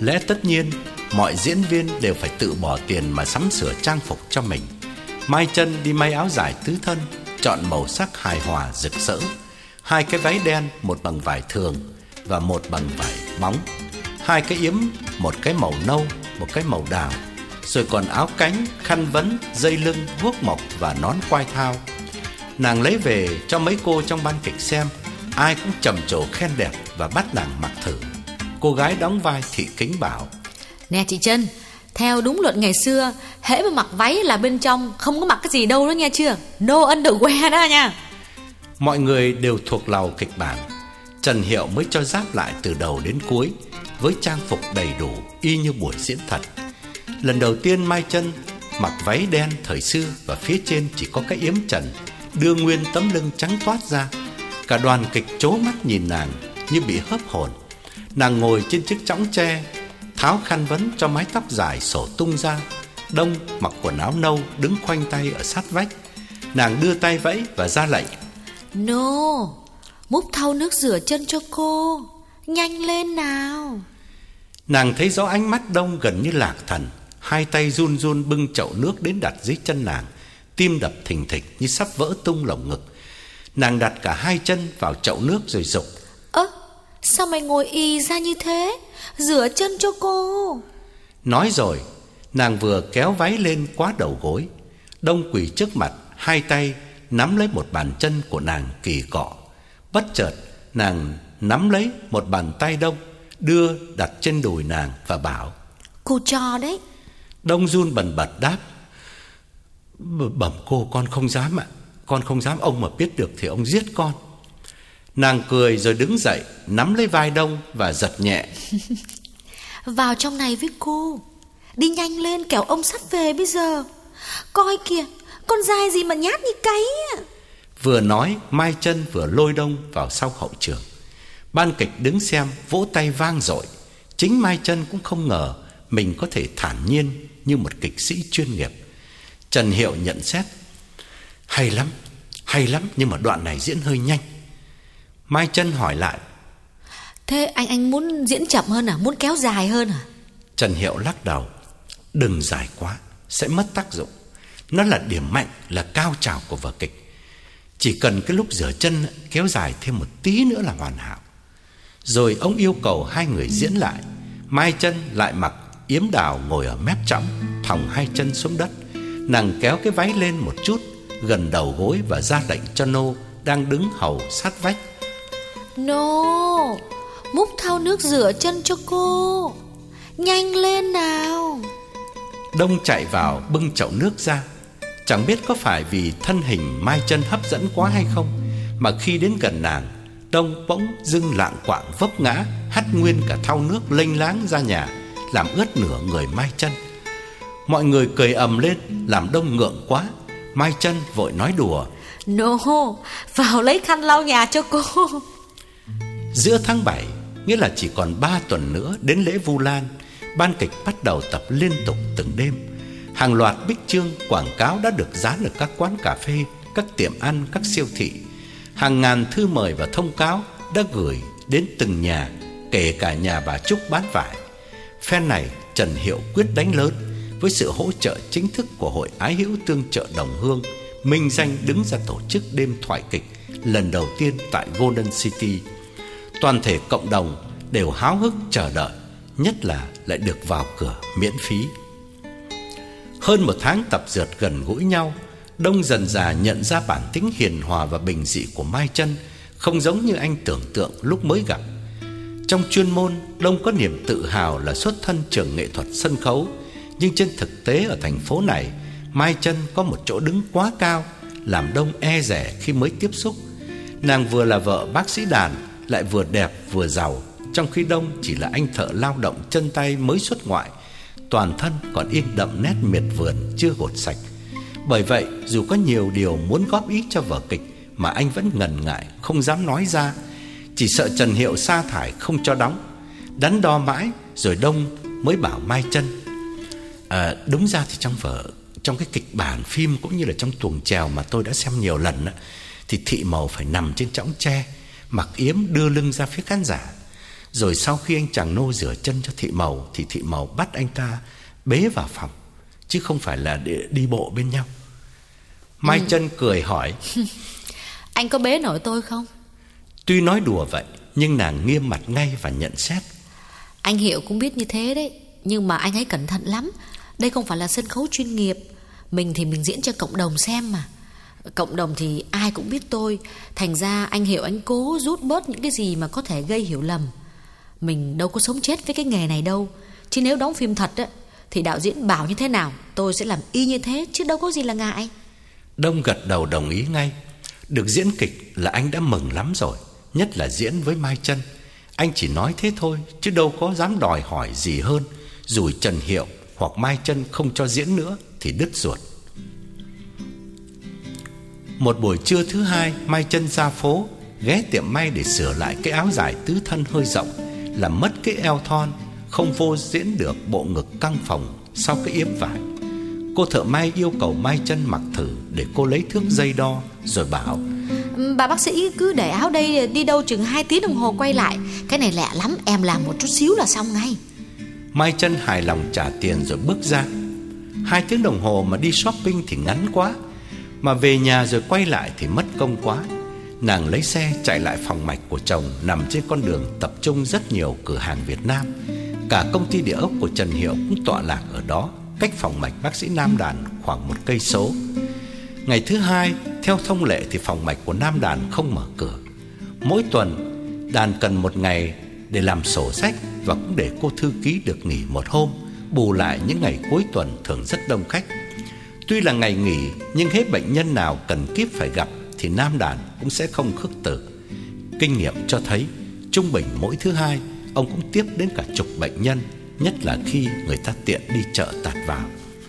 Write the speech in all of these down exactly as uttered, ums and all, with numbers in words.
Lẽ tất nhiên mọi diễn viên đều phải tự bỏ tiền mà sắm sửa trang phục cho mình. Mai Chân đi may áo dài tứ thân, chọn màu sắc hài hòa rực rỡ. Hai cái váy đen, một bằng vải thường và một bằng vải bóng. Hai cái yếm, một cái màu nâu, một cái màu đào. Rồi còn áo cánh, khăn vấn, dây lưng, guốc mộc và nón quai thao. Nàng lấy về cho mấy cô trong ban kịch xem. Ai cũng trầm trồ khen đẹp và bắt nàng mặc thử. Cô gái đóng vai Thị Kính bảo: Nè chị Trân, theo đúng luật ngày xưa, hễ mà mặc váy là bên trong không có mặc cái gì đâu đó nghe chưa? No underwear đó nha. Mọi người đều thuộc lầu kịch bản. Trần Hiệu mới cho ráp lại từ đầu đến cuối, với trang phục đầy đủ y như buổi diễn thật. Lần đầu tiên Mai Chân mặc váy đen thời xưa và phía trên chỉ có cái yếm trần, đưa nguyên tấm lưng trắng toát ra. Cả đoàn kịch trố mắt nhìn nàng như bị hớp hồn. Nàng ngồi trên chiếc chõng tre, tháo khăn vấn cho mái tóc dài xổ tung ra. Đông mặc quần áo nâu đứng khoanh tay ở sát vách. Nàng đưa tay vẫy và ra lệnh: No, múc thau nước rửa chân cho cô, nhanh lên nào. Nàng thấy rõ ánh mắt Đông gần như lạc thần. Hai tay run run bưng chậu nước đến đặt dưới chân nàng. Tim đập thình thịch như sắp vỡ tung lồng ngực. Nàng đặt cả hai chân vào chậu nước rồi dục: Ơ, sao mày ngồi y ra như thế? Rửa chân cho cô. Nói rồi, nàng vừa kéo váy lên quá đầu gối. Đông quỳ trước mặt, hai tay nắm lấy một bàn chân của nàng kỳ cọ. Bất chợt, nàng nắm lấy một bàn tay Đông, đưa đặt trên đùi nàng và bảo: Cô cho đấy. Đông run bần bật đáp: Bẩm cô, con không dám ạ. Con không dám, ông mà biết được thì ông giết con. Nàng cười rồi đứng dậy, nắm lấy vai Đông và giật nhẹ: Vào trong này với cô, đi nhanh lên kẻo ông sắp về bây giờ. Coi kìa, con dai gì mà nhát như cáy à. Vừa nói, Mai Chân vừa lôi Đông vào sau hậu trường. Ban kịch đứng xem vỗ tay vang dội. Chính Mai Chân cũng không ngờ mình có thể thản nhiên như một kịch sĩ chuyên nghiệp. Trần Hiệu nhận xét: Hay lắm, hay lắm, nhưng mà đoạn này diễn hơi nhanh. Mai Chân hỏi lại: Thế anh anh muốn diễn chậm hơn à? Muốn kéo dài hơn à? Trần Hiệu lắc đầu: Đừng dài quá, sẽ mất tác dụng. Nó là điểm mạnh, là cao trào của vở kịch. Chỉ cần cái lúc rửa chân kéo dài thêm một tí nữa là hoàn hảo. Rồi ông yêu cầu hai người diễn lại. Mai Chân lại mặc yếm đào ngồi ở mép chõng, thòng hai chân xuống đất. Nàng kéo cái váy lên một chút gần đầu gối và ra lệnh cho nô đang đứng hầu sát vách: No, múc thau nước rửa chân cho cô, nhanh lên nào. Đông chạy vào bưng chậu nước ra. Chẳng biết có phải vì thân hình Mai Chân hấp dẫn quá hay không, mà khi đến gần nàng, Đông bỗng dưng lạng quạng vấp ngã, hắt nguyên cả thau nước lênh láng ra nhà, làm ướt nửa người Mai Chân. Mọi người cười ầm lên, làm Đông ngượng quá. Mai Chân vội nói đùa: No, vào lấy khăn lau nhà cho cô. Giữa tháng bảy, nghĩa là chỉ còn ba tuần nữa đến lễ Vu Lan, ban kịch bắt đầu tập liên tục từng đêm. Hàng loạt bích chương quảng cáo đã được dán ở các quán cà phê, các tiệm ăn, các siêu thị. Hàng ngàn thư mời và thông cáo đã gửi đến từng nhà, kể cả nhà bà Trúc bán vải. Phen này Trần Hiệu quyết đánh lớn với sự hỗ trợ chính thức của Hội Ái Hữu Tương Trợ Đồng Hương, minh danh đứng ra tổ chức đêm thoại kịch lần đầu tiên tại Golden City. Toàn thể cộng đồng đều háo hức chờ đợi, nhất là lại được vào cửa miễn phí. Hơn một tháng tập dượt gần gũi nhau, Đông dần dà nhận ra bản tính hiền hòa và bình dị của Mai Chân không giống như anh tưởng tượng lúc mới gặp. Trong chuyên môn, Đông có niềm tự hào là xuất thân trường nghệ thuật sân khấu, nhưng trên thực tế ở thành phố này, Mai Chân có một chỗ đứng quá cao, làm Đông e dè khi mới tiếp xúc. Nàng vừa là vợ bác sĩ đàn, lại vừa đẹp vừa giàu, trong khi Đông chỉ là anh thợ lao động chân tay mới xuất ngoại, toàn thân còn in đậm nét miệt vườn chưa gột sạch. Bởi vậy, dù có nhiều điều muốn góp ý cho vở kịch mà anh vẫn ngần ngại không dám nói ra, chỉ sợ Trần Hiệu sa thải không cho đóng. Đắn đo mãi rồi Đông mới bảo Mai Chân: à, đúng ra thì trong vở, trong cái kịch bản phim cũng như là trong tuồng chèo mà tôi đã xem nhiều lần thì Thị Màu phải nằm trên chõng tre, mặc yếm đưa lưng ra phía khán giả. Rồi sau khi anh chàng nô rửa chân cho thị màu thì thị màu bắt anh ta bế vào phòng, chứ không phải là để đi bộ bên nhau. Mai ừ. Chân cười hỏi: Anh có bế nổi tôi không? Tuy nói đùa vậy nhưng nàng nghiêm mặt ngay và nhận xét: Anh Hiệu cũng biết như thế đấy, nhưng mà anh ấy cẩn thận lắm. Đây không phải là sân khấu chuyên nghiệp. Mình thì mình diễn cho cộng đồng xem mà. Cộng đồng thì ai cũng biết tôi. Thành ra anh Hiệu anh cố rút bớt những cái gì mà có thể gây hiểu lầm. Mình đâu có sống chết với cái nghề này đâu. Chứ nếu đóng phim thật á, thì đạo diễn bảo như thế nào tôi sẽ làm y như thế, chứ đâu có gì là ngại. Đông gật đầu đồng ý ngay. Được diễn kịch là anh đã mừng lắm rồi, nhất là diễn với Mai Chân. Anh chỉ nói thế thôi, chứ đâu có dám đòi hỏi gì hơn. Dù Trần Hiệu hoặc Mai Chân không cho diễn nữa thì đứt ruột. Một buổi trưa thứ hai, Mai Chân ra phố, ghé tiệm may để sửa lại cái áo dài tứ thân hơi rộng, làm mất cái eo thon, không vô diễn được bộ ngực căng phồng sau cái yếm vải. Cô thợ may yêu cầu Mai Chân mặc thử để cô lấy thước dây đo, rồi bảo: Bà bác sĩ cứ để áo đây, đi đâu chừng hai tiếng đồng hồ quay lại. Cái này lẹ lắm, em làm một chút xíu là xong ngay. Mai Chân hài lòng trả tiền rồi bước ra. Hai tiếng đồng hồ mà đi shopping thì ngắn quá, mà về nhà rồi quay lại thì mất công quá. Nàng lấy xe chạy lại phòng mạch của chồng, nằm trên con đường tập trung rất nhiều cửa hàng Việt Nam. Cả công ty địa ốc của Trần Hiệu cũng tọa lạc ở đó, cách phòng mạch bác sĩ Nam Đàn khoảng một cây số. Ngày thứ hai, theo thông lệ thì phòng mạch của Nam Đàn không mở cửa. Mỗi tuần Đàn cần một ngày để làm sổ sách, và cũng để cô thư ký được nghỉ một hôm, bù lại những ngày cuối tuần thường rất đông khách. Tuy là ngày nghỉ, nhưng hết bệnh nhân nào cần kíp phải gặp thì Nam Đàn cũng sẽ không khước từ. Kinh nghiệm cho thấy, trung bình mỗi thứ hai ông cũng tiếp đến cả chục bệnh nhân, nhất là khi người ta tiện đi chợ tạt vào.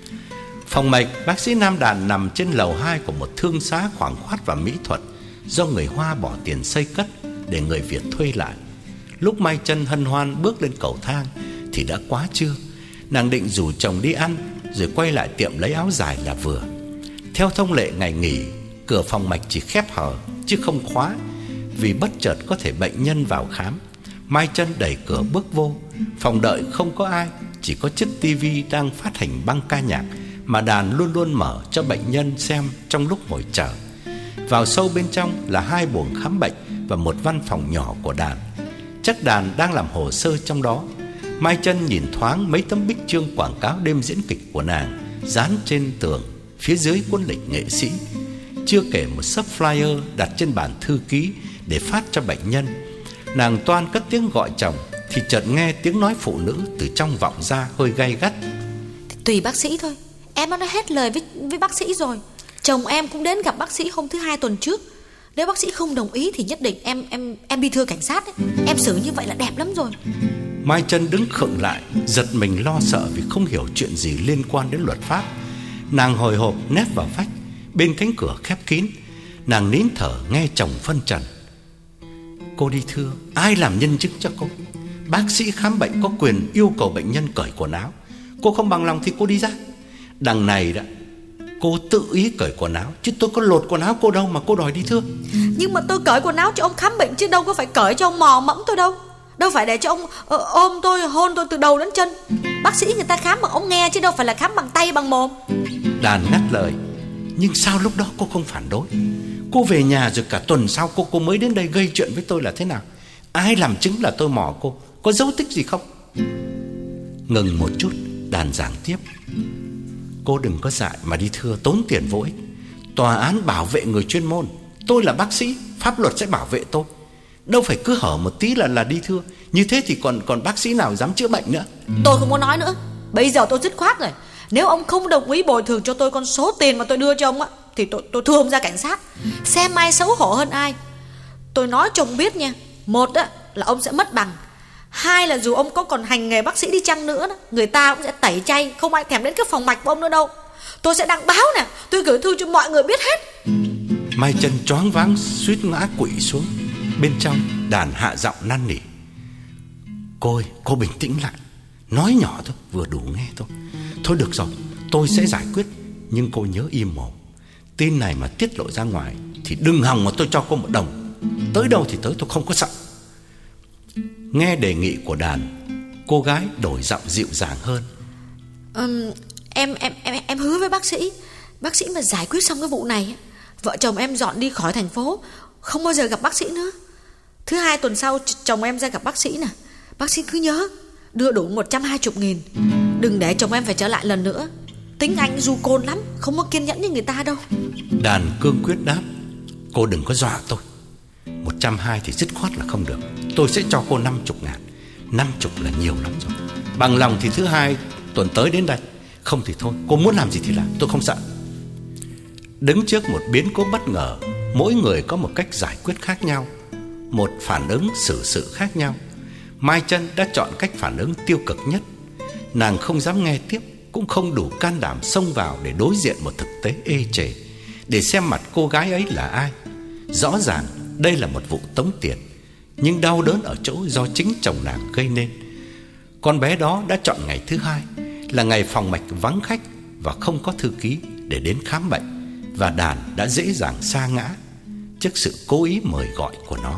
Phòng mạch bác sĩ Nam Đàn nằm trên lầu hai của một thương xá khoảng khoát và mỹ thuật, do người Hoa bỏ tiền xây cất để người Việt thuê lại. Lúc Mai Chân hân hoan bước lên cầu thang thì đã quá trưa. Nàng định rủ chồng đi ăn rồi quay lại tiệm lấy áo dài là vừa. Theo thông lệ ngày nghỉ, cửa phòng mạch chỉ khép hờ chứ không khóa, vì bất chợt có thể bệnh nhân vào khám. Mai Chân đẩy cửa bước vô. Phòng đợi không có ai, chỉ có chiếc tivi đang phát hành băng ca nhạc mà Đàn luôn luôn mở cho bệnh nhân xem trong lúc ngồi chờ. Vào sâu bên trong là hai buồng khám bệnh và một văn phòng nhỏ của Đàn. Chắc Đàn đang làm hồ sơ trong đó. Mai Chân nhìn thoáng mấy tấm bích chương quảng cáo đêm diễn kịch của nàng dán trên tường, phía dưới cuốn lịch nghệ sĩ. Chưa kể một xấp flyer đặt trên bàn thư ký để phát cho bệnh nhân. Nàng toan cất tiếng gọi chồng thì chợt nghe tiếng nói phụ nữ từ trong vọng ra hơi gay gắt: Tùy bác sĩ thôi, em đã nói hết lời với, với bác sĩ rồi. Chồng em cũng đến gặp bác sĩ hôm thứ hai tuần trước. Nếu bác sĩ không đồng ý thì nhất định em em em đi thưa cảnh sát ấy. Em xử như vậy là đẹp lắm rồi. Mai Chân đứng khựng lại, giật mình lo sợ vì không hiểu chuyện gì liên quan đến luật pháp. Nàng hồi hộp nép vào vách, bên cánh cửa khép kín. Nàng nín thở nghe chồng phân trần: Cô đi thưa, ai làm nhân chứng cho cô? Bác sĩ khám bệnh có quyền yêu cầu bệnh nhân cởi quần áo. Cô không bằng lòng thì cô đi ra. Đằng này đã, cô tự ý cởi quần áo, chứ tôi có lột quần áo cô đâu mà cô đòi đi thưa. Nhưng mà tôi cởi quần áo cho ông khám bệnh, chứ đâu có phải cởi cho ông mò mẫm tôi đâu. Đâu phải để cho ông ờ, ôm tôi, hôn tôi từ đầu đến chân. Bác sĩ người ta khám bằng ống nghe chứ đâu phải là khám bằng tay bằng mồm. Đàn ngắt lời: Nhưng sao lúc đó cô không phản đối? Cô về nhà rồi cả tuần sau cô cô mới đến đây gây chuyện với tôi là thế nào? Ai làm chứng là tôi mò cô? Có dấu tích gì không? Ngừng một chút, Đàn giảng tiếp: Cô đừng có dại mà đi thưa, tốn tiền vô ích. Tòa án bảo vệ người chuyên môn, tôi là bác sĩ, pháp luật sẽ bảo vệ tôi. Đâu phải cứ hở một tí là là đi thưa. Như thế thì còn còn bác sĩ nào dám chữa bệnh nữa. Tôi không muốn nói nữa. Bây giờ tôi dứt khoát rồi. Nếu ông không đồng ý bồi thường cho tôi con số tiền mà tôi đưa cho ông á, thì tôi tôi thưa ông ra cảnh sát. Xem ai xấu hổ hơn ai. Tôi nói cho ông biết nha. Một á, là ông sẽ mất bằng. Hai là dù ông có còn hành nghề bác sĩ đi chăng nữa đó, người ta cũng sẽ tẩy chay, không ai thèm đến cái phòng mạch của ông nữa đâu. Tôi sẽ đăng báo nè, tôi gửi thư cho mọi người biết hết. Mai Chân choáng váng suýt ngã quỵ xuống. Bên trong, Đàn hạ giọng năn nỉ: Cô ơi, cô bình tĩnh lại. Nói nhỏ thôi, vừa đủ nghe thôi. Thôi được rồi, tôi sẽ giải quyết. Nhưng cô nhớ im mồm. Tin này mà tiết lộ ra ngoài thì đừng hòng mà tôi cho cô một đồng. Tới đâu thì tới, tôi không có sợ. Nghe đề nghị của Đàn, cô gái đổi giọng dịu dàng hơn. um, em, em, em, em hứa với bác sĩ, bác sĩ mà giải quyết xong cái vụ này, vợ chồng em dọn đi khỏi thành phố, không bao giờ gặp bác sĩ nữa. Thứ hai tuần sau chồng em ra gặp bác sĩ nè. Bác sĩ cứ nhớ đưa đủ một trăm hai mươi nghìn, đừng để chồng em phải trở lại lần nữa. Tính anh du côn lắm, không có kiên nhẫn như người ta đâu. Đàn cương quyết đáp. Cô đừng có dọa tôi. Một trăm hai thì dứt khoát là không được. Tôi sẽ cho cô năm mươi ngàn. Năm mươi là nhiều lắm rồi. Bằng lòng thì thứ hai tuần tới đến đây. Không thì thôi, cô muốn làm gì thì làm, tôi không sợ. Đứng trước một biến cố bất ngờ, mỗi người có một cách giải quyết khác nhau, một phản ứng xử sự khác nhau. Mai Chân đã chọn cách phản ứng tiêu cực nhất. Nàng không dám nghe tiếp, cũng không đủ can đảm xông vào để đối diện một thực tế ê chề, để xem mặt cô gái ấy là ai. Rõ ràng đây là một vụ tống tiền, nhưng đau đớn ở chỗ do chính chồng nàng gây nên. Con bé đó đã chọn ngày thứ hai, là ngày phòng mạch vắng khách và không có thư ký để đến khám bệnh, và Đàn đã dễ dàng sa ngã trước sự cố ý mời gọi của nó.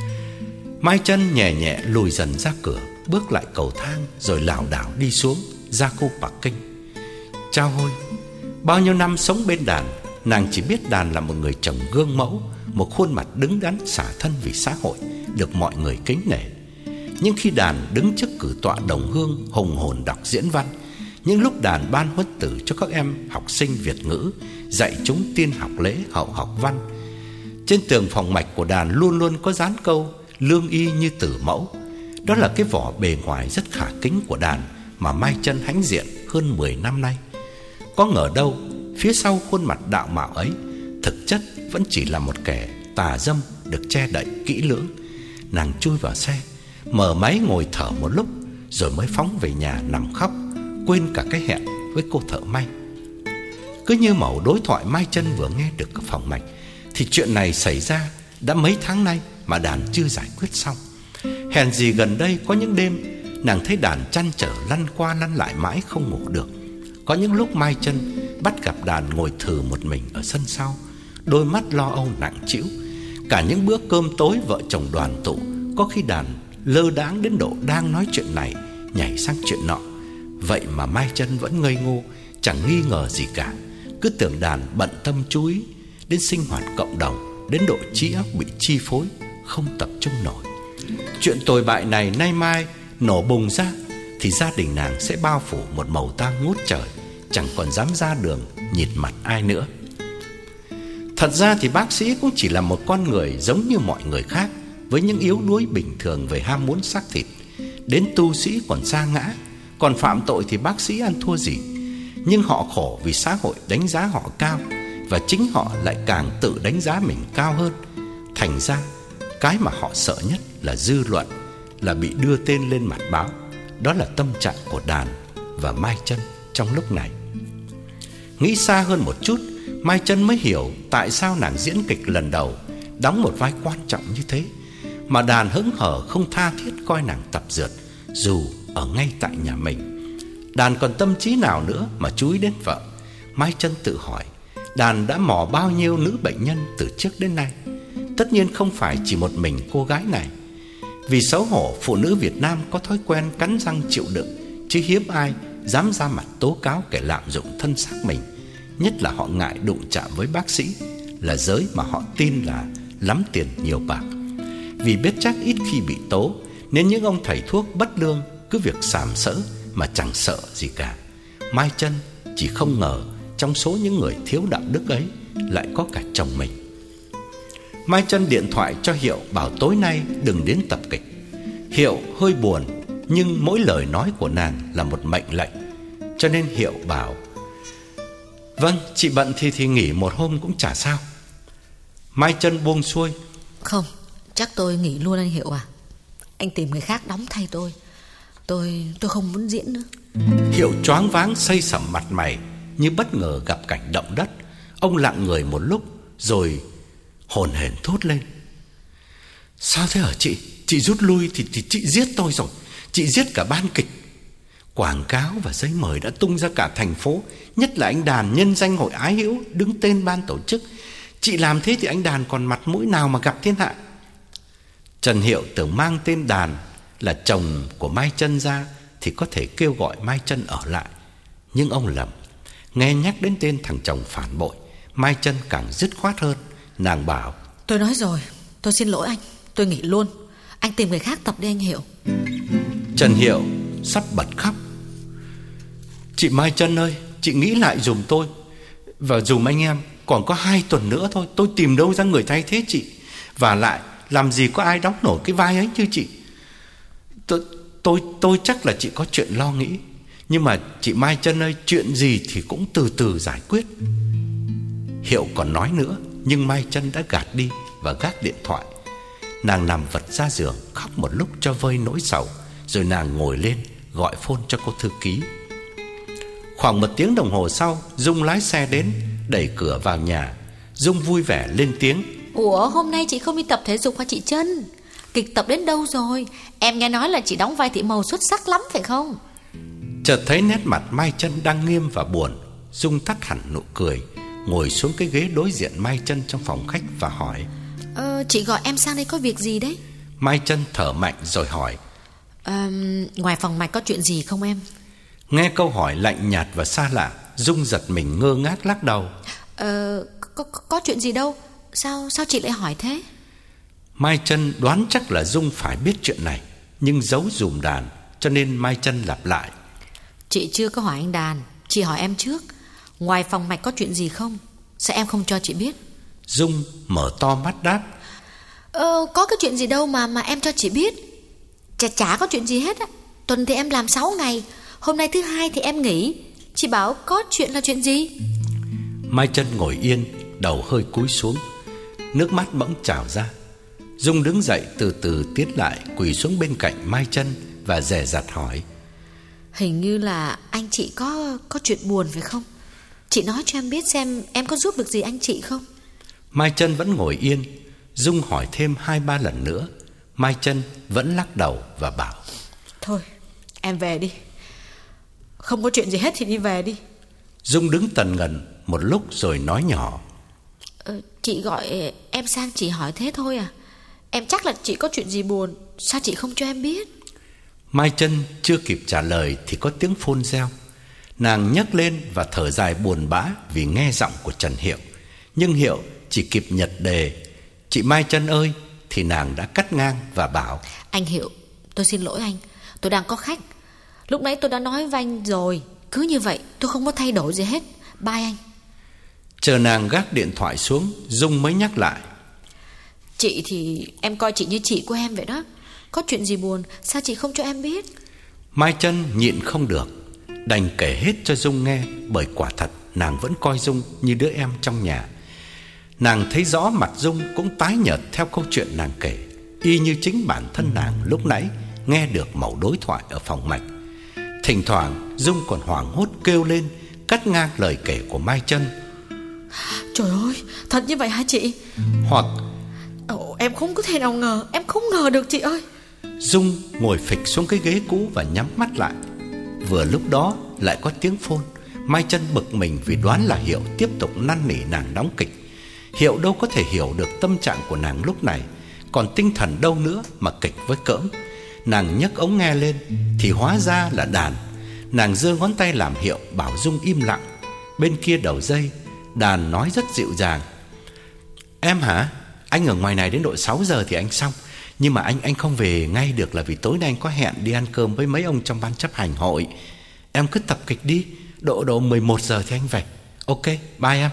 Mai Chân nhẹ nhẹ lùi dần ra cửa, bước lại cầu thang, rồi lảo đảo đi xuống ra khu parking. Chao ôi, bao nhiêu năm sống bên Đàn, nàng chỉ biết Đàn là một người chồng gương mẫu, một khuôn mặt đứng đắn xả thân vì xã hội, được mọi người kính nể. Nhưng khi Đàn đứng trước cử tọa đồng hương hùng hồn đọc diễn văn, những lúc Đàn ban huất tử cho các em học sinh Việt ngữ, dạy chúng tiên học lễ hậu học văn, trên tường phòng mạch của Đàn luôn luôn có dán câu lương y như tử mẫu. Đó là cái vỏ bề ngoài rất khả kính của Đàn mà Mai Chân hãnh diện hơn mười năm nay. Có ngờ đâu phía sau khuôn mặt đạo mạo ấy, thực chất vẫn chỉ là một kẻ tà dâm được che đậy kỹ lưỡng. Nàng chui vào xe, mở máy ngồi thở một lúc, rồi mới phóng về nhà nằm khóc, quên cả cái hẹn với cô thợ may. Cứ như mẩu đối thoại Mai Chân vừa nghe được ở phòng mạch, thì chuyện này xảy ra đã mấy tháng nay mà Đàn chưa giải quyết xong. Hèn gì gần đây có những đêm nàng thấy Đàn trăn trở lăn qua lăn lại mãi không ngủ được. Có những lúc Mai Chân bắt gặp Đàn ngồi thừ một mình ở sân sau, đôi mắt lo âu nặng trĩu. Cả những bữa cơm tối vợ chồng đoàn tụ, có khi Đàn lơ đãng đến độ đang nói chuyện này nhảy sang chuyện nọ. Vậy mà Mai Chân vẫn ngây ngô, chẳng nghi ngờ gì cả, cứ tưởng Đàn bận tâm chú ý đến sinh hoạt cộng đồng, đến độ trí óc bị chi phối, không tập trung nổi. Chuyện tồi bại này nay mai nổ bùng ra thì gia đình nàng sẽ bao phủ một màu tang ngút trời, chẳng còn dám ra đường nhìn mặt ai nữa. Thật ra thì bác sĩ cũng chỉ là một con người giống như mọi người khác, với những yếu đuối bình thường về ham muốn xác thịt. Đến tu sĩ còn sa ngã, còn phạm tội thì bác sĩ ăn thua gì. Nhưng họ khổ vì xã hội đánh giá họ cao, và chính họ lại càng tự đánh giá mình cao hơn. Thành ra cái mà họ sợ nhất là dư luận, là bị đưa tên lên mặt báo. Đó là tâm trạng của Đàn và Mai Chân trong lúc này. Nghĩ xa hơn một chút, Mai Chân mới hiểu tại sao nàng diễn kịch lần đầu đóng một vai quan trọng như thế, mà Đàn hững hờ không tha thiết coi nàng tập dượt, dù ở ngay tại nhà mình. Đàn còn tâm trí nào nữa mà chú ý đến vợ? Mai Chân tự hỏi, Đàn đã mò bao nhiêu nữ bệnh nhân từ trước đến nay? Tất nhiên không phải chỉ một mình cô gái này. Vì xấu hổ, phụ nữ Việt Nam có thói quen cắn răng chịu đựng, chứ hiếm ai dám ra mặt tố cáo kẻ lạm dụng thân xác mình. Nhất là họ ngại đụng chạm với bác sĩ, là giới mà họ tin là lắm tiền nhiều bạc. Vì biết chắc ít khi bị tố, nên những ông thầy thuốc bất lương cứ việc sàm sỡ mà chẳng sợ gì cả. Mai Chân chỉ không ngờ trong số những người thiếu đạo đức ấy lại có cả chồng mình. Mai Chân điện thoại cho Hiệu bảo tối nay đừng đến tập kịch. Hiệu hơi buồn, nhưng mỗi lời nói của nàng là một mệnh lệnh, cho nên Hiệu bảo: "Vâng, chị bận thì thì nghỉ một hôm cũng chả sao." Mai Chân buông xuôi: "Không, chắc tôi nghỉ luôn anh Hiệu à. Anh tìm người khác đóng thay tôi. Tôi tôi không muốn diễn nữa." Hiệu choáng váng xây sẩm mặt mày như bất ngờ gặp cảnh động đất. Ông lặng người một lúc rồi hồn hển thốt lên: "Sao thế hả chị? Chị rút lui thì, thì chị giết tôi rồi. Chị giết cả ban kịch. Quảng cáo và giấy mời đã tung ra cả thành phố, nhất là anh Đàn nhân danh hội ái hữu đứng tên ban tổ chức. Chị làm thế thì anh Đàn còn mặt mũi nào mà gặp thiên hạ?" Trần Hiệu tưởng mang tên Đàn là chồng của Mai Chân ra thì có thể kêu gọi Mai Chân ở lại. Nhưng ông lầm. Nghe nhắc đến tên thằng chồng phản bội, Mai Chân càng dứt khoát hơn. Nàng bảo: Tôi nói rồi, tôi xin lỗi anh, tôi nghỉ luôn. Anh tìm người khác tập đi anh Hiệu. Trần Hiệu sắp bật khóc. Chị Mai Chân ơi, chị nghĩ lại giùm tôi và giùm anh em. Còn có hai tuần nữa thôi, tôi tìm đâu ra người thay thế chị. Và lại làm gì có ai đóng nổi cái vai ấy như chị. Tôi, tôi, tôi chắc là chị có chuyện lo nghĩ. Nhưng mà chị Mai Chân ơi, chuyện gì thì cũng từ từ giải quyết. Hiệu còn nói nữa, nhưng Mai Chân đã gạt đi và gác điện thoại. Nàng nằm vật ra giường khóc một lúc cho vơi nỗi sầu. Rồi nàng ngồi lên gọi phone cho cô thư ký. Khoảng một tiếng đồng hồ sau, Dung lái xe đến, đẩy cửa vào nhà. Dung vui vẻ lên tiếng: Ủa, hôm nay chị không đi tập thể dục hả chị Chân? Kịch tập đến đâu rồi? Em nghe nói là chị đóng vai thị màu xuất sắc lắm phải không? Chợt thấy nét mặt Mai Chân đang nghiêm và buồn, Dung tắt hẳn nụ cười, ngồi xuống cái ghế đối diện Mai Chân trong phòng khách và hỏi: Ờ, chị gọi em sang đây có việc gì đấy? Mai Chân thở mạnh rồi hỏi: ờ, Ngoài phòng mạch có chuyện gì không em? Nghe câu hỏi lạnh nhạt và xa lạ, Dung giật mình ngơ ngác lắc đầu. Ờ, có, có, có chuyện gì đâu. Sao, sao chị lại hỏi thế? Mai Chân đoán chắc là Dung phải biết chuyện này, nhưng giấu dùm Đàn, cho nên Mai Chân lặp lại: Chị chưa có hỏi anh Đàn, chị hỏi em trước. Ngoài phòng mạch có chuyện gì không? Sao em không cho chị biết? Dung mở to mắt đáp: Ờ, có cái chuyện gì đâu mà mà em cho chị biết. Chả chả có chuyện gì hết á. Tuần thì em làm sáu ngày, hôm nay thứ hai thì em nghỉ. Chị bảo có chuyện là chuyện gì? Mai Chân ngồi yên, đầu hơi cúi xuống, nước mắt bỗng trào ra. Dung đứng dậy từ từ tiến lại, quỳ xuống bên cạnh Mai Chân và dè dặt hỏi: Hình như là anh chị có có chuyện buồn phải không? Chị nói cho em biết xem em có giúp được gì anh chị không? Mai Chân vẫn ngồi yên. Dung hỏi thêm hai ba lần nữa, Mai Chân vẫn lắc đầu và bảo: Thôi, em về đi. Không có chuyện gì hết thì đi về đi. Dung đứng tần ngần một lúc rồi nói nhỏ: ờ, Chị gọi em sang chỉ hỏi thế thôi à? Em chắc là chị có chuyện gì buồn, sao chị không cho em biết? Mai Chân chưa kịp trả lời thì có tiếng phone reo. Nàng nhấc lên và thở dài buồn bã vì nghe giọng của Trần Hiệu. Nhưng Hiệu chỉ kịp nhật đề: Chị Mai Chân ơi, thì nàng đã cắt ngang và bảo: Anh Hiệu, tôi xin lỗi anh, tôi đang có khách. Lúc nãy tôi đã nói với anh rồi, cứ như vậy tôi không có thay đổi gì hết. Bye anh. Chờ nàng gác điện thoại xuống, Dung mới nhắc lại: Chị thì em coi chị như chị của em vậy đó. Có chuyện gì buồn sao chị không cho em biết? Mai Chân nhịn không được, đành kể hết cho Dung nghe. Bởi quả thật nàng vẫn coi Dung như đứa em trong nhà. Nàng thấy rõ mặt Dung cũng tái nhợt theo câu chuyện nàng kể, y như chính bản thân nàng lúc nãy nghe được mẩu đối thoại ở phòng mạch. Thỉnh thoảng Dung còn hoảng hốt kêu lên, cắt ngang lời kể của Mai Chân: Trời ơi, thật như vậy hả chị? Hoặc: Ồ, em không có thể nào ngờ, em không ngờ được chị ơi. Dung ngồi phịch xuống cái ghế cũ và nhắm mắt lại. Vừa lúc đó lại có tiếng phone. Mai Chân bực mình vì đoán là Hiệu tiếp tục năn nỉ nàng đóng kịch. Hiệu đâu có thể hiểu được tâm trạng của nàng lúc này, còn tinh thần đâu nữa mà kịch với cỡm. Nàng nhấc ống nghe lên thì hóa ra là Đàn. Nàng giơ ngón tay làm hiệu bảo Dung im lặng. Bên kia đầu dây, Đàn nói rất dịu dàng: Em hả? Anh ở ngoài này đến độ sáu giờ thì anh xong. Nhưng mà anh anh không về ngay được là vì tối nay anh có hẹn đi ăn cơm với mấy ông trong ban chấp hành hội. Em cứ tập kịch đi, độ độ mười một giờ thì anh về. Ok, bye em.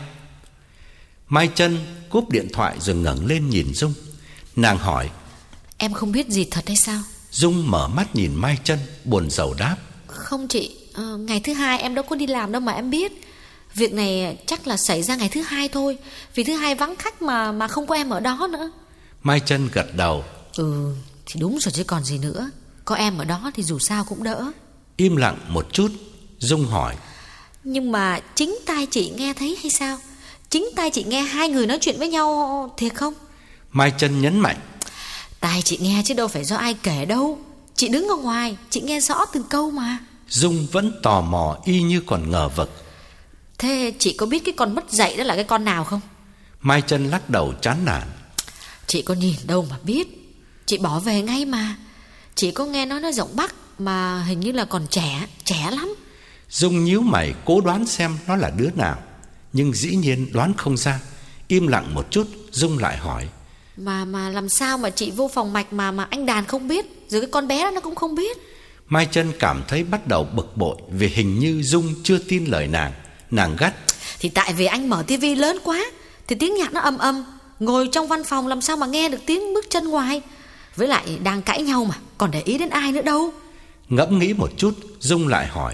Mai Chân cúp điện thoại rồi ngẩng lên nhìn Dung. Nàng hỏi: Em không biết gì thật hay sao? Dung mở mắt nhìn Mai Chân, buồn rầu đáp: Không chị, ờ, ngày thứ hai em đâu có đi làm đâu mà em biết. Việc này chắc là xảy ra ngày thứ hai thôi, vì thứ hai vắng khách mà mà không có em ở đó nữa. Mai Chân gật đầu: Ừ, thì đúng rồi chứ còn gì nữa. Có em ở đó thì dù sao cũng đỡ. Im lặng một chút, Dung hỏi: Nhưng mà chính tai chị nghe thấy hay sao? Chính tai chị nghe hai người nói chuyện với nhau thiệt không? Mai Chân nhấn mạnh: Tai chị nghe chứ đâu phải do ai kể đâu. Chị đứng ở ngoài, chị nghe rõ từng câu mà. Dung vẫn tò mò y như còn ngờ vực: Thế chị có biết cái con mất dạy đó là cái con nào không? Mai Chân lắc đầu chán nản: Chị có nhìn đâu mà biết. Chị bỏ về ngay mà. Chị có nghe nói nó giọng Bắc, mà hình như là còn trẻ, trẻ lắm. Dung nhíu mày cố đoán xem nó là đứa nào, nhưng dĩ nhiên đoán không ra. Im lặng một chút, Dung lại hỏi: Mà mà làm sao mà chị vô phòng mạch mà mà anh Đàn không biết, rồi cái con bé đó nó cũng không biết? Mai Chân cảm thấy bắt đầu bực bội vì hình như Dung chưa tin lời nàng. Nàng gắt: Thì tại vì anh mở tivi lớn quá, thì tiếng nhạc nó ầm ầm, ngồi trong văn phòng làm sao mà nghe được tiếng bước chân ngoài. Với lại đang cãi nhau mà, còn để ý đến ai nữa đâu. Ngẫm nghĩ một chút, Dung lại hỏi: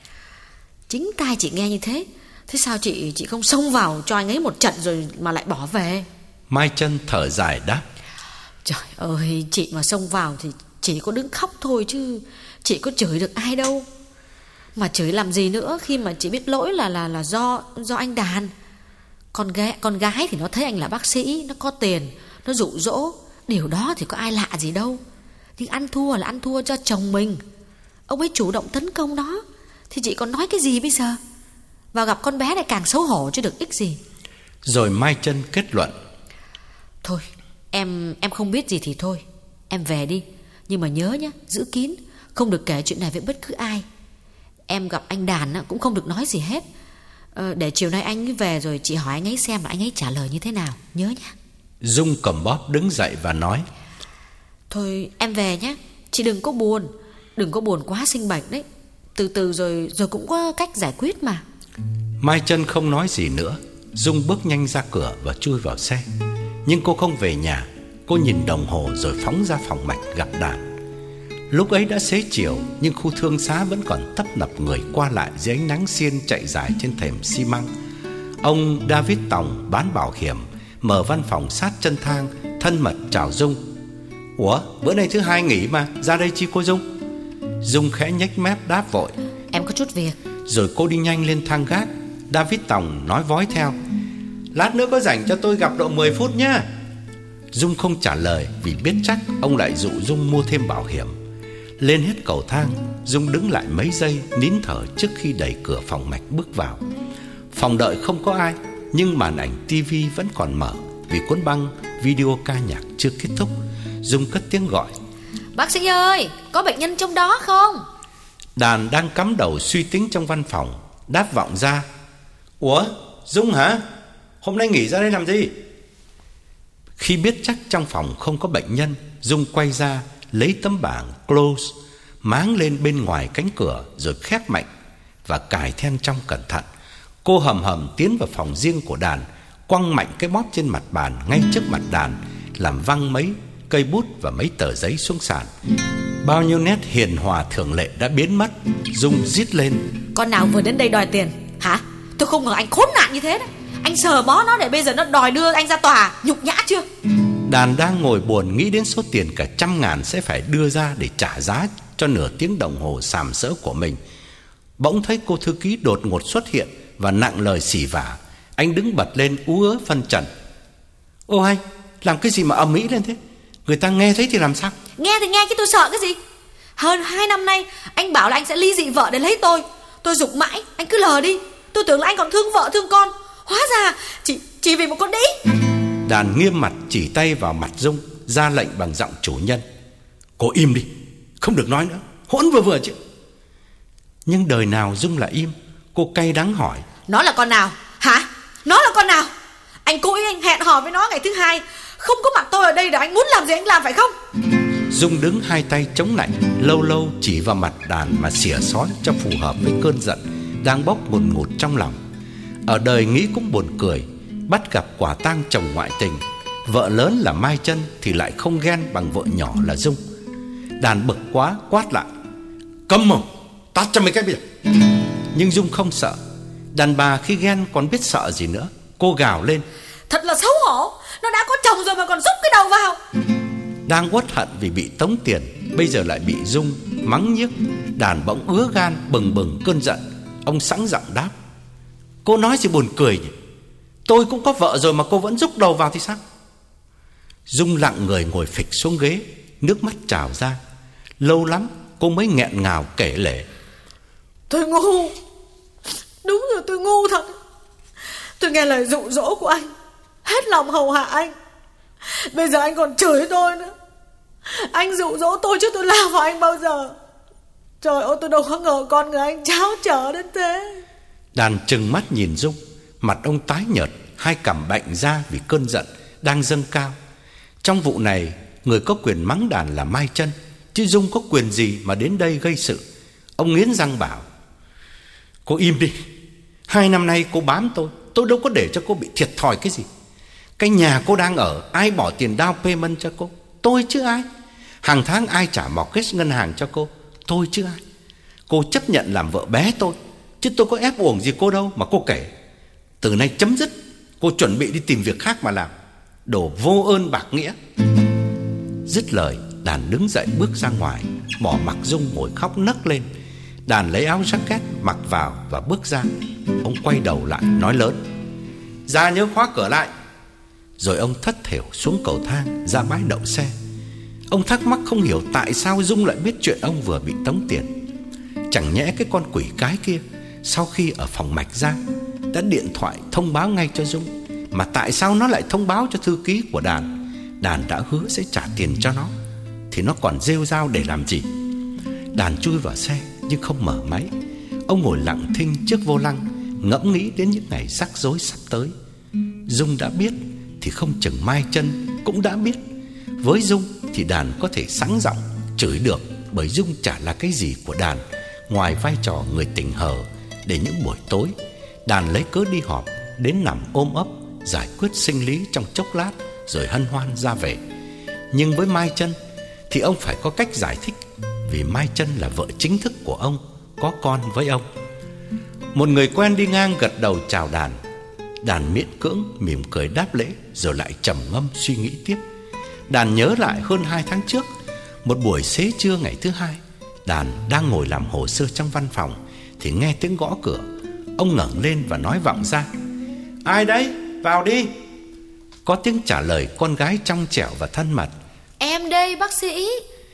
Chính tai chị nghe như thế, thế sao chị chị không xông vào cho anh ấy một trận rồi mà lại bỏ về? Mai Chân thở dài đáp: Trời ơi, chị mà xông vào thì chỉ có đứng khóc thôi chứ chị có chửi được ai đâu. Mà chửi làm gì nữa khi mà chị biết lỗi là là là do do anh Đàn. Con gái con gái thì nó thấy anh là bác sĩ, nó có tiền, nó dụ dỗ, điều đó thì có ai lạ gì đâu. Nhưng ăn thua là ăn thua cho chồng mình. Ông ấy chủ động tấn công nó, thì chị còn nói cái gì bây giờ? Và gặp con bé này càng xấu hổ chứ được ích gì. Rồi Mai Chân kết luận: Thôi, em em không biết gì thì thôi, em về đi. Nhưng mà nhớ nhé, giữ kín, không được kể chuyện này với bất cứ ai. Em gặp anh Đàn cũng không được nói gì hết. ờ, Để chiều nay anh ấy về rồi chị hỏi anh ấy xem là anh ấy trả lời như thế nào, nhớ nhé. Dung cầm bóp đứng dậy và nói: Thôi em về nhé, chị đừng có buồn. Đừng có buồn quá sinh bệnh đấy. Từ từ rồi rồi cũng có cách giải quyết mà. Mai Chân không nói gì nữa. Dung bước nhanh ra cửa và chui vào xe. Nhưng cô không về nhà. Cô nhìn đồng hồ rồi phóng ra phòng mạch gặp Đàn. Lúc ấy đã xế chiều, nhưng khu thương xá vẫn còn tấp nập người qua lại dưới ánh nắng xiên chạy dài trên thềm xi măng. Ông David Tòng bán bảo hiểm mở văn phòng sát chân thang, thân mật chào Dung: Ủa, bữa nay thứ hai nghỉ mà, ra đây chi cô Dung? Dung khẽ nhếch mép đáp vội: Em có chút việc. Rồi cô đi nhanh lên thang gác. David Tòng nói vói theo: Lát nữa có rảnh cho tôi gặp độ mười phút nhá. Dung không trả lời vì biết chắc ông lại dụ Dung mua thêm bảo hiểm. Lên hết cầu thang, Dung đứng lại mấy giây nín thở trước khi đẩy cửa phòng mạch bước vào. Phòng đợi không có ai, nhưng màn ảnh tivi vẫn còn mở vì cuốn băng video ca nhạc chưa kết thúc. Dung cất tiếng gọi: Bác sĩ ơi, có bệnh nhân trong đó không? Đàn đang cắm đầu suy tính trong văn phòng đáp vọng ra: Ủa, Dung hả? Hôm nay nghỉ ra đây làm gì? Khi biết chắc trong phòng không có bệnh nhân, Dung quay ra lấy tấm bảng close máng lên bên ngoài cánh cửa rồi khép mạnh và cài then trong cẩn thận. Cô hầm hầm tiến vào phòng riêng của Đàn, quăng mạnh cái bóp trên mặt bàn ngay trước mặt Đàn, làm văng mấy cây bút và mấy tờ giấy xuống sàn. Bao nhiêu nét hiền hòa thường lệ đã biến mất. Dung rít lên: Con nào vừa đến đây đòi tiền hả? Tôi không ngờ anh khốn nạn như thế đấy. Anh sờ mó nó để bây giờ nó đòi đưa anh ra tòa, nhục nhã chưa? Đàn đang ngồi buồn nghĩ đến số tiền cả trăm ngàn sẽ phải đưa ra để trả giá cho nửa tiếng đồng hồ sàm sỡ của mình. Bỗng thấy cô thư ký đột ngột xuất hiện và nặng lời xỉ vả. Anh đứng bật lên ú ớ phân trần: Ô anh, làm cái gì mà ầm ĩ lên thế? Người ta nghe thấy thì làm sao? Nghe thì nghe chứ tôi sợ cái gì? Hơn hai năm nay anh bảo là anh sẽ ly dị vợ để lấy tôi. Tôi giục mãi, anh cứ lờ đi. Tôi tưởng là anh còn thương vợ thương con, hóa ra chỉ, chỉ vì một con đĩ. Đàn nghiêm mặt chỉ tay vào mặt Dung, ra lệnh bằng giọng chủ nhân: Cô im đi, không được nói nữa, hỗn vừa vừa chứ. Nhưng đời nào Dung là im. Cô cay đắng hỏi: Nó là con nào hả? Nó là con nào? Anh cố ý anh hẹn hò với nó ngày thứ hai, không có mặt tôi ở đây để anh muốn làm gì anh làm phải không? Dung đứng hai tay chống lạnh, lâu lâu chỉ vào mặt Đàn mà xỉa xói cho phù hợp với cơn giận đang bốc ngùn ngụt trong lòng. Ở đời nghĩ cũng buồn cười, bắt gặp quả tang chồng ngoại tình, vợ lớn là Mai Chân thì lại không ghen bằng vợ nhỏ là Dung. Đàn bực quá quát lại: Câm mồm, tát cho mày cái bây giờ. Nhưng Dung không sợ. Đàn bà khi ghen còn biết sợ gì nữa. Cô gào lên: Thật là xấu hổ, nó đã có chồng rồi mà còn rút cái đầu vào. Đang uất hận vì bị tống tiền, bây giờ lại bị Dung mắng nhiếc. Đàn bỗng ứa gan bừng bừng cơn giận. Ông sẵn giọng đáp: Cô nói gì buồn cười nhỉ? Tôi cũng có vợ rồi mà cô vẫn rút đầu vào thì sao? Dung lặng người ngồi phịch xuống ghế, nước mắt trào ra. Lâu lắm cô mới nghẹn ngào kể lể: Tôi ngu, đúng rồi, tôi ngu thật. Tôi nghe lời dụ dỗ của anh, hết lòng hầu hạ anh. Bây giờ anh còn chửi tôi nữa. Anh dụ dỗ tôi chứ tôi lao vào anh bao giờ. Trời ơi, tôi đâu có ngờ con người anh tráo trở đến thế. Đàn trừng mắt nhìn Dung. Mặt ông tái nhợt, hai cằm bệnh ra vì cơn giận đang dâng cao. Trong vụ này, người có quyền mắng Đàn là Mai Chân, chứ Dung có quyền gì mà đến đây gây sự. Ông nghiến răng bảo: cô im đi. Hai năm nay cô bám tôi, tôi đâu có để cho cô bị thiệt thòi cái gì. Cái nhà cô đang ở, ai bỏ tiền down payment cho cô? Tôi chứ ai. Hàng tháng ai trả mortgage ngân hàng cho cô? Tôi chứ ai. Cô chấp nhận làm vợ bé tôi, chứ tôi có ép uổng gì cô đâu mà cô kể. Từ nay chấm dứt. Cô chuẩn bị đi tìm việc khác mà làm. Đồ vô ơn bạc nghĩa. Dứt lời, Đàn đứng dậy bước ra ngoài, bỏ mặc Dung ngồi khóc nấc lên. Đàn lấy áo jacket mặc vào và bước ra. Ông quay đầu lại nói lớn: ra nhớ khóa cửa lại. Rồi ông thất thểu xuống cầu thang ra bãi đậu xe. Ông thắc mắc không hiểu tại sao Dung lại biết chuyện ông vừa bị tống tiền. Chẳng nhẽ cái con quỷ cái kia sau khi ở phòng mạch ra đã điện thoại thông báo ngay cho Dung, mà tại sao nó lại thông báo cho thư ký của Đàn? Đàn đã hứa sẽ trả tiền cho nó, thì nó còn rêu rao để làm gì? Đàn chui vào xe nhưng không mở máy. Ông ngồi lặng thinh trước vô lăng, ngẫm nghĩ đến những ngày rắc rối sắp tới. Dung đã biết thì không chừng Mai Chân cũng đã biết. Với Dung thì Đàn có thể sẵn giọng chửi được, bởi Dung chả là cái gì của Đàn ngoài vai trò người tình hờ, để những buổi tối Đàn lấy cớ đi họp đến nằm ôm ấp giải quyết sinh lý trong chốc lát rồi hân hoan ra về. Nhưng với Mai Chân thì ông phải có cách giải thích, vì Mai Chân là vợ chính thức của ông, có con với ông. Một người quen đi ngang gật đầu chào Đàn. Đàn miễn cưỡng mỉm cười đáp lễ, rồi lại trầm ngâm suy nghĩ tiếp. Đàn nhớ lại hơn hai tháng trước, một buổi xế trưa ngày thứ hai, Đàn đang ngồi làm hồ sơ trong văn phòng thì nghe tiếng gõ cửa. Ông ngẩng lên và nói vọng ra: ai đấy, vào đi. Có tiếng trả lời con gái trong trẻo và thân mật: em đây bác sĩ.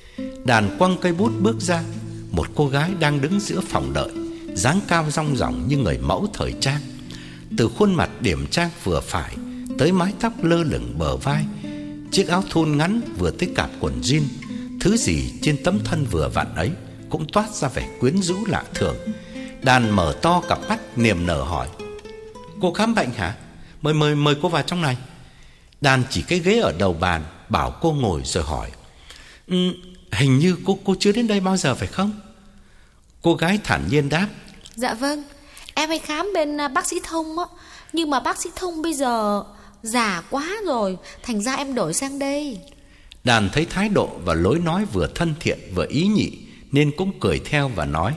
Đàn quăng cây bút bước ra. Một cô gái đang đứng giữa phòng đợi, dáng cao rong ròng như người mẫu thời trang. Từ khuôn mặt điểm trang vừa phải tới mái tóc lơ lửng bờ vai, chiếc áo thun ngắn vừa tới cạp quần jean, thứ gì trên tấm thân vừa vặn ấy cũng toát ra vẻ quyến rũ lạ thường. Đàn mở to cặp mắt niềm nở hỏi: cô khám bệnh hả? Mời mời mời cô vào trong này. Đàn chỉ cái ghế ở đầu bàn, bảo cô ngồi rồi hỏi: ừ, hình như cô cô chưa đến đây bao giờ phải không? Cô gái thản nhiên đáp: dạ vâng, em hay khám bên bác sĩ Thông á, nhưng mà bác sĩ Thông bây giờ già quá rồi, thành ra em đổi sang đây. Đàn thấy thái độ và lối nói vừa thân thiện vừa ý nhị nên cũng cười theo và nói: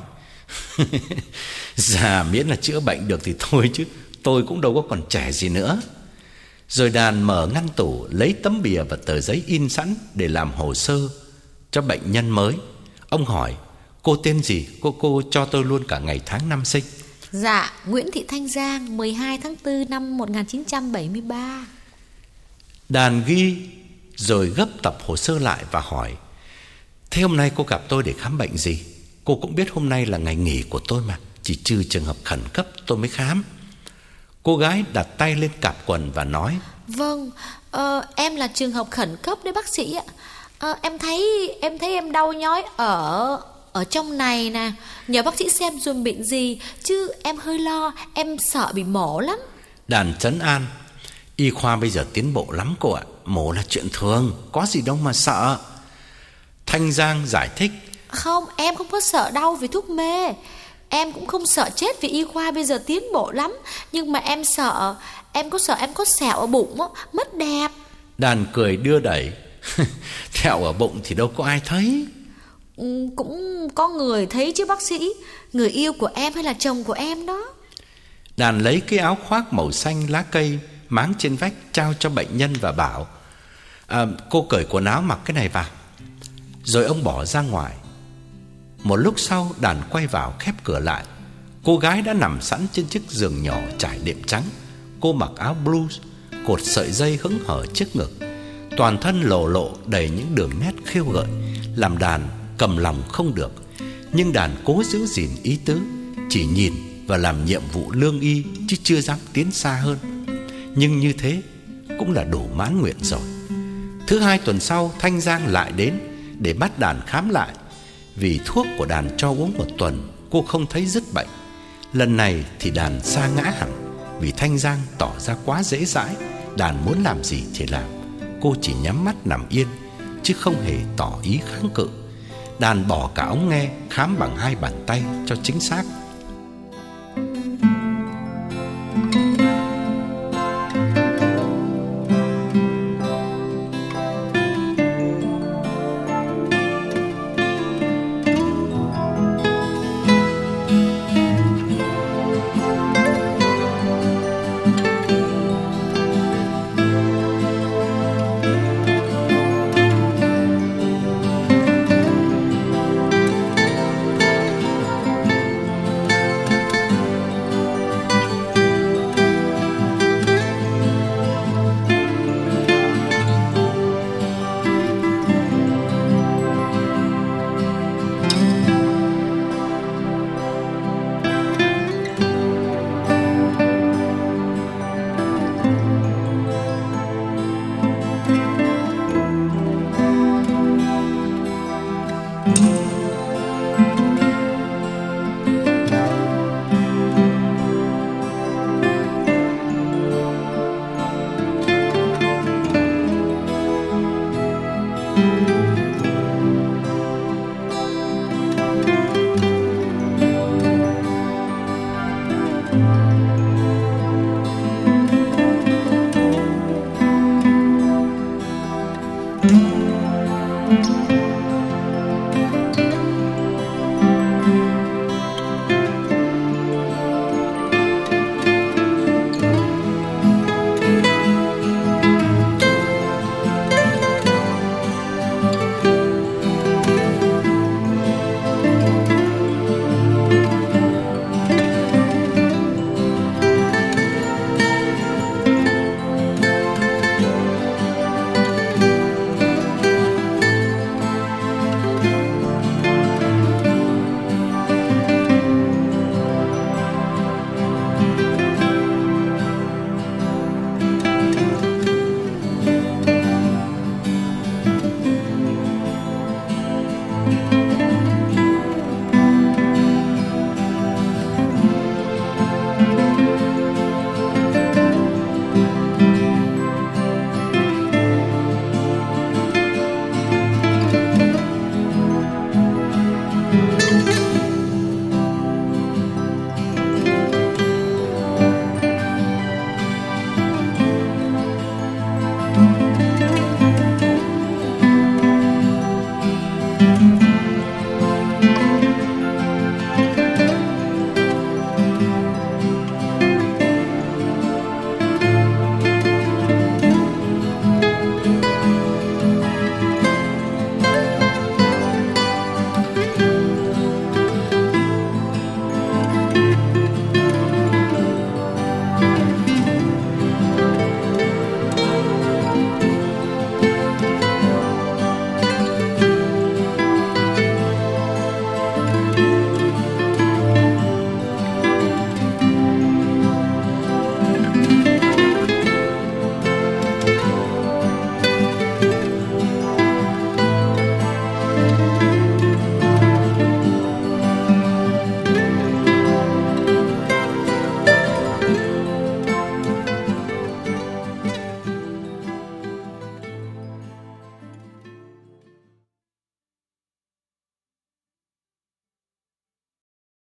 già miễn là chữa bệnh được thì thôi, chứ tôi cũng đâu có còn trẻ gì nữa. Rồi Đàn mở ngăn tủ lấy tấm bìa và tờ giấy in sẵn để làm hồ sơ cho bệnh nhân mới. Ông hỏi: cô tên gì? Cô cô cho tôi luôn cả ngày tháng năm sinh. Dạ, Nguyễn Thị Thanh Giang, mười hai tháng tư năm một nghìn chín trăm bảy mươi ba. Đàn ghi rồi gấp tập hồ sơ lại và hỏi: thế hôm nay cô gặp tôi để khám bệnh gì? Cô cũng biết hôm nay là ngày nghỉ của tôi mà, chỉ trừ trường hợp khẩn cấp tôi mới khám. Cô gái đặt tay lên cạp quần và nói: vâng, ờ, em là trường hợp khẩn cấp đấy bác sĩ ạ. Ờ, em thấy em thấy em đau nhói ở ở trong này nè, nhờ bác sĩ xem dùm bệnh gì, chứ em hơi lo, em sợ bị mổ lắm. Đàn trấn an: y khoa bây giờ tiến bộ lắm cô ạ, mổ là chuyện thường, có gì đâu mà sợ. Thanh Giang giải thích: không, em không có sợ đau vì thuốc mê, em cũng không sợ chết vì y khoa bây giờ tiến bộ lắm, nhưng mà em sợ, em có sợ em có sẹo ở bụng á, mất đẹp. Đàn cười đưa đẩy: sẹo ở bụng thì đâu có ai thấy. Ừ, cũng có người thấy chứ bác sĩ, người yêu của em hay là chồng của em đó. Đàn lấy cái áo khoác màu xanh lá cây máng trên vách trao cho bệnh nhân và bảo: à, cô cởi quần áo mặc cái này vào. Rồi ông bỏ ra ngoài. Một lúc sau Đàn quay vào khép cửa lại. Cô gái đã nằm sẵn trên chiếc giường nhỏ trải đệm trắng. Cô mặc áo blues, cột sợi dây hững hở trước ngực, toàn thân lộ lộ đầy những đường nét khêu gợi, làm Đàn cầm lòng không được. Nhưng Đàn cố giữ gìn ý tứ, chỉ nhìn và làm nhiệm vụ lương y chứ chưa dám tiến xa hơn. Nhưng như thế cũng là đủ mãn nguyện rồi. Thứ hai tuần sau, Thanh Giang lại đến để bắt Đàn khám lại. Vì thuốc của Đàn cho uống một tuần, cô không thấy dứt bệnh. Lần này thì Đàn sa ngã hẳn. Vì Thanh Giang tỏ ra quá dễ dãi, Đàn muốn làm gì thì làm. Cô chỉ nhắm mắt nằm yên, chứ không hề tỏ ý kháng cự. Đàn bỏ cả ống nghe, khám bằng hai bàn tay cho chính xác.